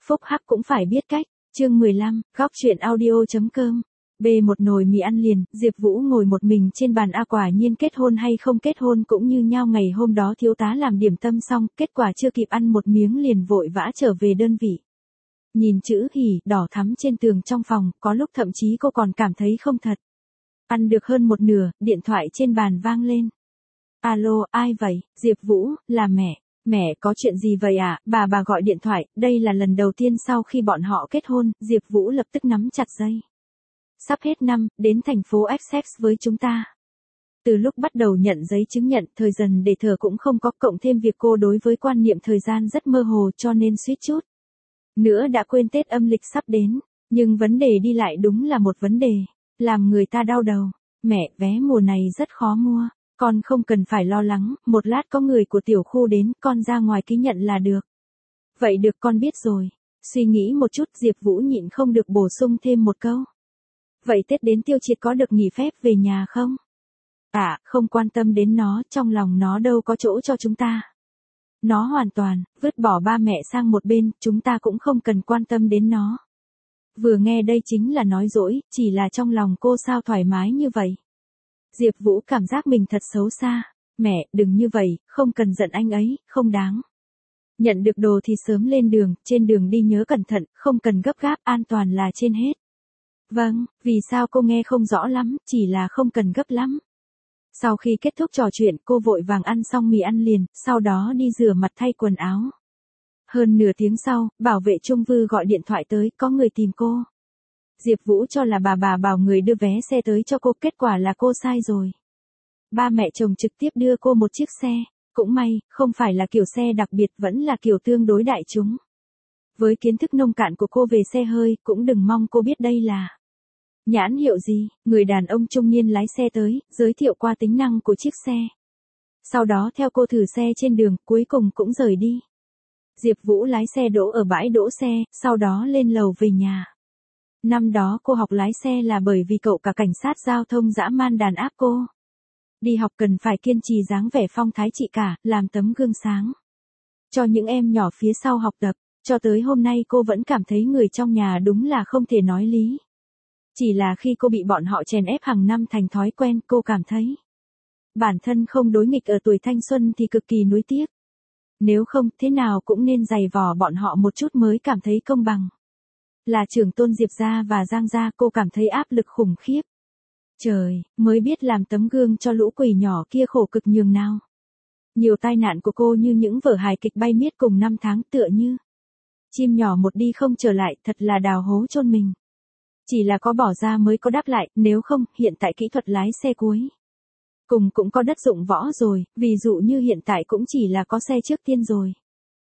Phúc hắc cũng phải biết cách. Chương 15, góc chuyện audio.com. Bê một nồi mì ăn liền, Diệp Vũ ngồi một mình trên bàn quả nhiên kết hôn hay không kết hôn cũng như nhau, ngày hôm đó thiếu tá làm điểm tâm xong, kết quả chưa kịp ăn một miếng liền vội vã trở về đơn vị. Nhìn chữ hỉ đỏ thắm trên tường trong phòng, có lúc thậm chí cô còn cảm thấy không thật. Ăn được hơn một nửa, điện thoại trên bàn vang lên. Alo, ai vậy? Diệp Vũ, là mẹ. Mẹ có chuyện gì vậy ạ? Bà gọi điện thoại, đây là lần đầu tiên sau khi bọn họ kết hôn, Diệp Vũ lập tức nắm chặt dây. Sắp hết năm, đến thành phố Essex với chúng ta. Từ lúc bắt đầu nhận giấy chứng nhận, thời dần để thờ cũng không có, cộng thêm việc cô đối với quan niệm thời gian rất mơ hồ cho nên suýt chút nữa đã quên Tết âm lịch sắp đến, nhưng vấn đề đi lại đúng là một vấn đề, làm người ta đau đầu. Mẹ, vé mùa này rất khó mua. Con không cần phải lo lắng, một lát có người của tiểu khu đến, con ra ngoài ký nhận là được. Vậy được, con biết rồi. Suy nghĩ một chút, Diệp Vũ nhịn không được bổ sung thêm một câu. Vậy Tết đến Tiêu Triệt có được nghỉ phép về nhà không? Không quan tâm đến nó, trong lòng nó đâu có chỗ cho chúng ta. Nó hoàn toàn vứt bỏ ba mẹ sang một bên, chúng ta cũng không cần quan tâm đến nó. Vừa nghe đây chính là nói dỗi, chỉ là trong lòng cô sao thoải mái như vậy. Diệp Vũ cảm giác mình thật xấu xa. Mẹ, đừng như vậy, không cần giận anh ấy, không đáng. Nhận được đồ thì sớm lên đường, trên đường đi nhớ cẩn thận, không cần gấp gáp, an toàn là trên hết. Vâng, vì sao cô nghe không rõ lắm, chỉ là không cần gấp lắm. Sau khi kết thúc trò chuyện, cô vội vàng ăn xong mì ăn liền, sau đó đi rửa mặt thay quần áo. Hơn nửa tiếng sau, bảo vệ Trung Vư gọi điện thoại tới, có người tìm cô. Diệp Vũ cho là bà bảo người đưa vé xe tới cho cô, kết quả là cô sai rồi. Ba mẹ chồng trực tiếp đưa cô một chiếc xe, cũng may, không phải là kiểu xe đặc biệt, vẫn là kiểu tương đối đại chúng. Với kiến thức nông cạn của cô về xe hơi, cũng đừng mong cô biết đây là nhãn hiệu gì. Người đàn ông trung niên lái xe tới, giới thiệu qua tính năng của chiếc xe. Sau đó theo cô thử xe trên đường, cuối cùng cũng rời đi. Diệp Vũ lái xe đỗ ở bãi đỗ xe, sau đó lên lầu về nhà. Năm đó cô học lái xe là bởi vì cậu cả cảnh sát giao thông dã man đàn áp cô. Đi học cần phải kiên trì dáng vẻ phong thái chị cả, làm tấm gương sáng cho những em nhỏ phía sau học tập. Cho tới hôm nay cô vẫn cảm thấy người trong nhà đúng là không thể nói lý. Chỉ là khi cô bị bọn họ chèn ép hàng năm thành thói quen, cô cảm thấy bản thân không đối nghịch ở tuổi thanh xuân thì cực kỳ nuối tiếc. Nếu không, thế nào cũng nên giày vò bọn họ một chút mới cảm thấy công bằng. Là trưởng tôn Diệp gia và Giang gia, cô cảm thấy áp lực khủng khiếp. Trời, mới biết làm tấm gương cho lũ quỷ nhỏ kia khổ cực nhường nào. Nhiều tai nạn của cô như những vở hài kịch bay miết cùng năm tháng, tựa như chim nhỏ một đi không trở lại, thật là đào hố chôn mình. Chỉ là có bỏ ra mới có đáp lại, nếu không, hiện tại kỹ thuật lái xe cuối cùng cũng có đất dụng võ rồi, ví dụ như hiện tại cũng chỉ là có xe trước tiên rồi.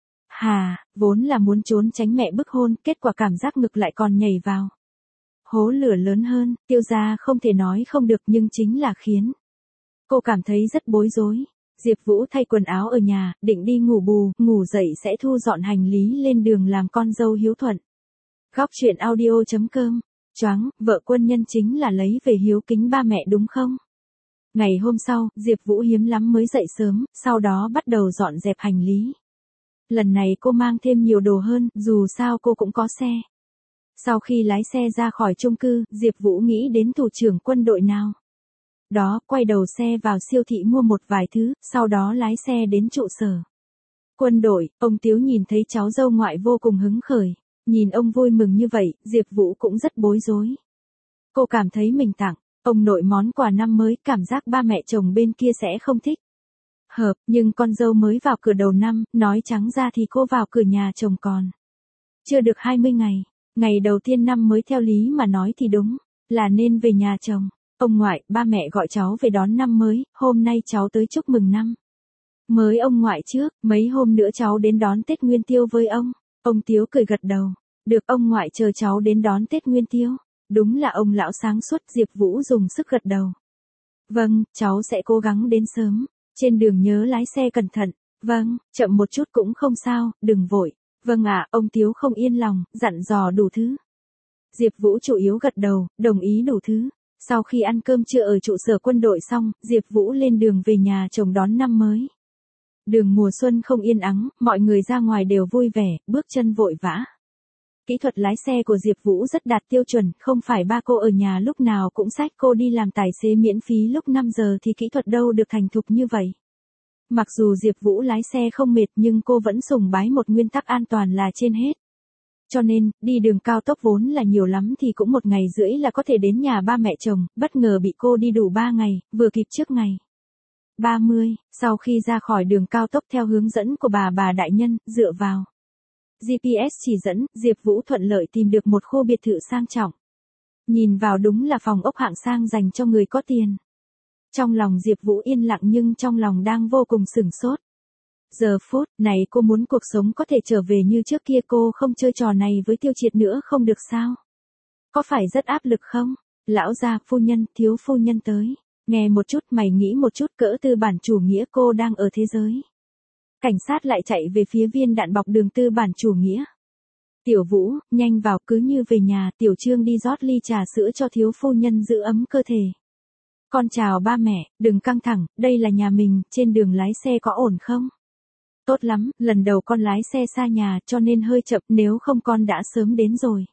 Vốn là muốn trốn tránh mẹ bức hôn, kết quả cảm giác ngực lại còn nhảy vào hố lửa lớn hơn. Tiêu gia không thể nói không được, nhưng chính là khiến cô cảm thấy rất bối rối. Diệp Vũ thay quần áo ở nhà, định đi ngủ bù, ngủ dậy sẽ thu dọn hành lý lên đường làm con dâu hiếu thuận. Góc chuyện audio.com. Choáng, vợ quân nhân chính là lấy về hiếu kính ba mẹ đúng không? Ngày hôm sau, Diệp Vũ hiếm lắm mới dậy sớm, sau đó bắt đầu dọn dẹp hành lý. Lần này cô mang thêm nhiều đồ hơn, dù sao cô cũng có xe. Sau khi lái xe ra khỏi chung cư, Diệp Vũ nghĩ đến thủ trưởng quân đội nào đó, quay đầu xe vào siêu thị mua một vài thứ, sau đó lái xe đến trụ sở quân đội. Ông Tiếu nhìn thấy cháu dâu ngoại vô cùng hứng khởi. Nhìn ông vui mừng như vậy, Diệp Vũ cũng rất bối rối. Cô cảm thấy mình tặng ông nội món quà năm mới, cảm giác ba mẹ chồng bên kia sẽ không thích. Nhưng con dâu mới vào cửa đầu năm, nói trắng ra thì cô vào cửa nhà chồng còn chưa được 20 ngày. Ngày đầu tiên năm mới theo lý mà nói thì đúng là nên về nhà chồng. Ông ngoại, ba mẹ gọi cháu về đón năm mới, hôm nay cháu tới chúc mừng năm mới ông ngoại trước, mấy hôm nữa cháu đến đón Tết Nguyên Tiêu với ông. Ông Tiếu cười gật đầu. Được, ông ngoại chờ cháu đến đón Tết Nguyên Tiêu. Đúng là ông lão sáng suốt. Diệp Vũ dùng sức gật đầu. Vâng, cháu sẽ cố gắng đến sớm. Trên đường nhớ lái xe cẩn thận. Vâng, chậm một chút cũng không sao, đừng vội. Vâng ạ, ông Tiếu không yên lòng, dặn dò đủ thứ. Diệp Vũ chủ yếu gật đầu, đồng ý đủ thứ. Sau khi ăn cơm trưa ở trụ sở quân đội xong, Diệp Vũ lên đường về nhà chồng đón năm mới. Đường mùa xuân không yên ắng, mọi người ra ngoài đều vui vẻ, bước chân vội vã. Kỹ thuật lái xe của Diệp Vũ rất đạt tiêu chuẩn, không phải ba cô ở nhà lúc nào cũng xách cô đi làm tài xế miễn phí lúc 5 giờ thì kỹ thuật đâu được thành thục như vậy. Mặc dù Diệp Vũ lái xe không mệt nhưng cô vẫn sùng bái một nguyên tắc an toàn là trên hết. Cho nên, đi đường cao tốc vốn là nhiều lắm thì cũng 1 ngày rưỡi là có thể đến nhà ba mẹ chồng, bất ngờ bị cô đi đủ 3 ngày, vừa kịp trước ngày 30, sau khi ra khỏi đường cao tốc theo hướng dẫn của bà đại nhân, dựa vào GPS chỉ dẫn, Diệp Vũ thuận lợi tìm được một khu biệt thự sang trọng. Nhìn vào đúng là phòng ốc hạng sang dành cho người có tiền. Trong lòng Diệp Vũ yên lặng nhưng trong lòng đang vô cùng sửng sốt. Giờ phút này cô muốn cuộc sống có thể trở về như trước kia, cô không chơi trò này với Tiêu Triệt nữa không được sao? Có phải rất áp lực không? Lão gia, phu nhân, thiếu phu nhân tới. Nghe một chút, mày nghĩ một chút, cỡ tư bản chủ nghĩa cô đang ở thế giới. Cảnh sát lại chạy về phía viên đạn bọc đường tư bản chủ nghĩa. Tiểu Vũ, nhanh vào, cứ như về nhà. Tiểu Trương đi rót ly trà sữa cho thiếu phu nhân giữ ấm cơ thể. Con chào ba mẹ, đừng căng thẳng, đây là nhà mình, trên đường lái xe có ổn không? Tốt lắm, lần đầu con lái xe xa nhà cho nên hơi chậm, nếu không con đã sớm đến rồi.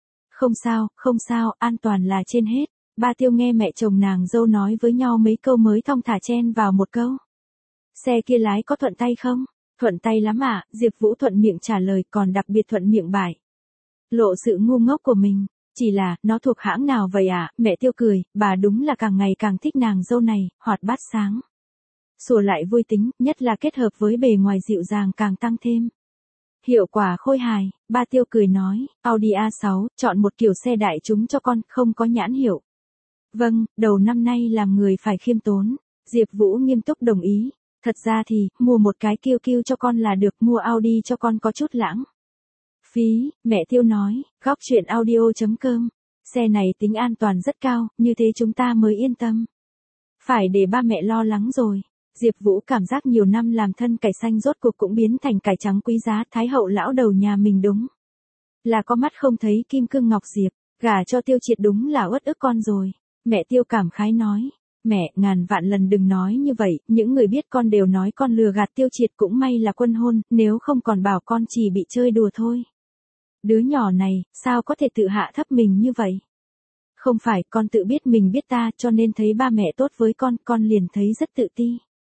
Không sao, an toàn là trên hết. Ba Tiêu nghe mẹ chồng nàng dâu nói với nhau mấy câu mới thong thả chen vào một câu. Xe kia lái có thuận tay không? Thuận tay lắm ạ, Diệp Vũ thuận miệng trả lời, còn đặc biệt thuận miệng bại lộ sự ngu ngốc của mình. Chỉ là, nó thuộc hãng nào vậy ạ? Mẹ Tiêu cười, bà đúng là càng ngày càng thích nàng dâu này, hoạt bát sáng sủa lại vui tính, nhất là kết hợp với bề ngoài dịu dàng càng tăng thêm hiệu quả khôi hài. Ba Tiêu cười nói, Audi A6, chọn một kiểu xe đại chúng cho con, không có nhãn hiệu. Vâng, đầu năm nay làm người phải khiêm tốn. Diệp Vũ nghiêm túc đồng ý. Thật ra thì, mua một cái QQ cho con là được, mua Audi cho con có chút lãng phí. Mẹ Tiêu nói, góc chuyện audio.com. Xe này tính an toàn rất cao, như thế chúng ta mới yên tâm. Phải để ba mẹ lo lắng rồi. Diệp Vũ cảm giác nhiều năm làm thân cải xanh rốt cuộc cũng biến thành cải trắng quý giá, Thái hậu lão đầu nhà mình đúng là có mắt không thấy kim cương ngọc diệp, gả cho Tiêu Triệt đúng là uất ức con rồi. Mẹ Tiêu cảm khái nói, mẹ, ngàn vạn lần đừng nói như vậy, những người biết con đều nói con lừa gạt Tiêu Triệt, cũng may là quân hôn, nếu không còn bảo con chỉ bị chơi đùa thôi. Đứa nhỏ này, sao có thể tự hạ thấp mình như vậy? Không phải, con tự biết mình biết ta, cho nên thấy ba mẹ tốt với con liền thấy rất tự ti.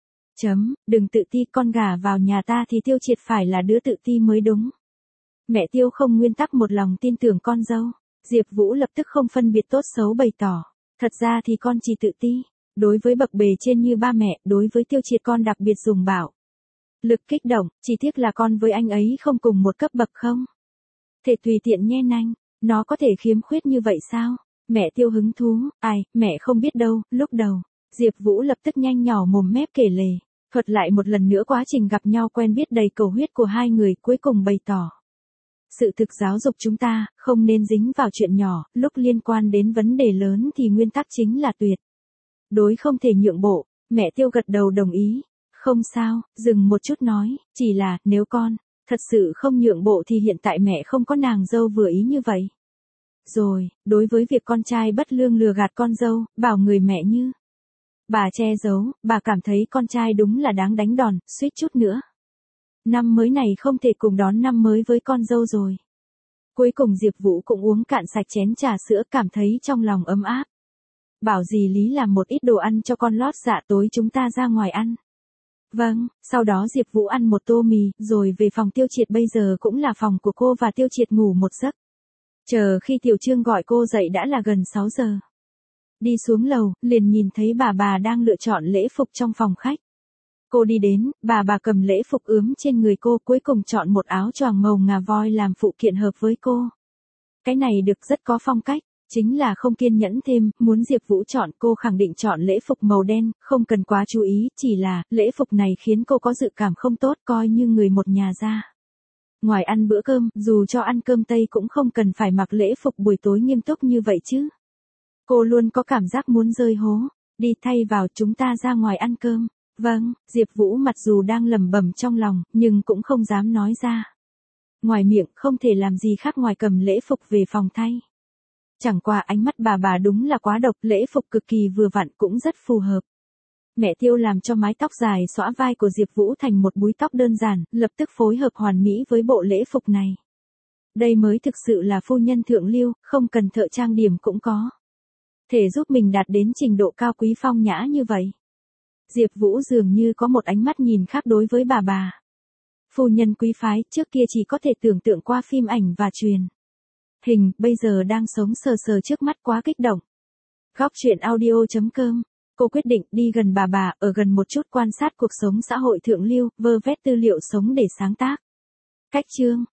Đừng tự ti, con gả vào nhà ta thì Tiêu Triệt phải là đứa tự ti mới đúng. Mẹ Tiêu không nguyên tắc một lòng tin tưởng con dâu. Diệp Vũ lập tức không phân biệt tốt xấu bày tỏ. Thật ra thì con chỉ tự ti. Đối với bậc bề trên như ba mẹ, đối với Tiêu Triệt con đặc biệt dùng bạo lực kích động, chỉ tiếc là con với anh ấy không cùng một cấp bậc không? Thể tùy tiện nhen anh, nó có thể khiếm khuyết như vậy sao? Mẹ Tiêu hứng thú, mẹ không biết đâu, lúc đầu. Diệp Vũ lập tức nhanh nhỏ mồm mép kể lể, thuật lại một lần nữa quá trình gặp nhau quen biết đầy cầu huyết của hai người, cuối cùng bày tỏ. Sự thực giáo dục chúng ta, không nên dính vào chuyện nhỏ, lúc liên quan đến vấn đề lớn thì nguyên tắc chính là tuyệt đối không thể nhượng bộ. Mẹ Tiêu gật đầu đồng ý. Không sao, dừng một chút nói, chỉ là, nếu con thật sự không nhượng bộ thì hiện tại mẹ không có nàng dâu vừa ý như vậy. Rồi, đối với việc con trai bất lương lừa gạt con dâu, bảo người mẹ như bà che giấu, bà cảm thấy con trai đúng là đáng đánh đòn, suýt chút nữa. Năm mới này không thể cùng đón năm mới với con dâu rồi. Cuối cùng Diệp Vũ cũng uống cạn sạch chén trà sữa, cảm thấy trong lòng ấm áp. Bảo dì Lý làm một ít đồ ăn cho con lót dạ, tối chúng ta ra ngoài ăn. Vâng, sau đó Diệp Vũ ăn một tô mì, rồi về phòng Tiêu Triệt, bây giờ cũng là phòng của cô và Tiêu Triệt ngủ một giấc. Chờ khi Tiểu Trương gọi cô dậy đã là gần 6 giờ. Đi xuống lầu, liền nhìn thấy bà đang lựa chọn lễ phục trong phòng khách. Cô đi đến, bà cầm lễ phục ướm trên người cô, cuối cùng chọn một áo choàng màu ngà voi làm phụ kiện hợp với cô. Cái này được rất có phong cách, chính là không kiên nhẫn thêm, muốn Diệp Vũ chọn, cô khẳng định chọn lễ phục màu đen, không cần quá chú ý, chỉ là, lễ phục này khiến cô có dự cảm không tốt, coi như người một nhà ra. Ngoài ăn bữa cơm, dù cho ăn cơm Tây cũng không cần phải mặc lễ phục buổi tối nghiêm túc như vậy chứ. Cô luôn có cảm giác muốn rơi hố. Đi thay vào, chúng ta ra ngoài ăn cơm. Vâng, Diệp Vũ mặc dù đang lẩm bẩm trong lòng, nhưng cũng không dám nói ra. Ngoài miệng, không thể làm gì khác ngoài cầm lễ phục về phòng thay. Chẳng qua ánh mắt bà đúng là quá độc, lễ phục cực kỳ vừa vặn, cũng rất phù hợp. Mẹ Tiêu làm cho mái tóc dài xõa vai của Diệp Vũ thành một búi tóc đơn giản, lập tức phối hợp hoàn mỹ với bộ lễ phục này. Đây mới thực sự là phu nhân thượng lưu, không cần thợ trang điểm cũng có thể giúp mình đạt đến trình độ cao quý phong nhã như vậy. Diệp Vũ dường như có một ánh mắt nhìn khác đối với bà. Phu nhân quý phái, trước kia chỉ có thể tưởng tượng qua phim ảnh và truyền hình, bây giờ đang sống sờ sờ trước mắt, quá kích động. Góc truyện audio.com. Cô quyết định đi gần bà, ở gần một chút, quan sát cuộc sống xã hội thượng lưu, vơ vét tư liệu sống để sáng tác. Cách chương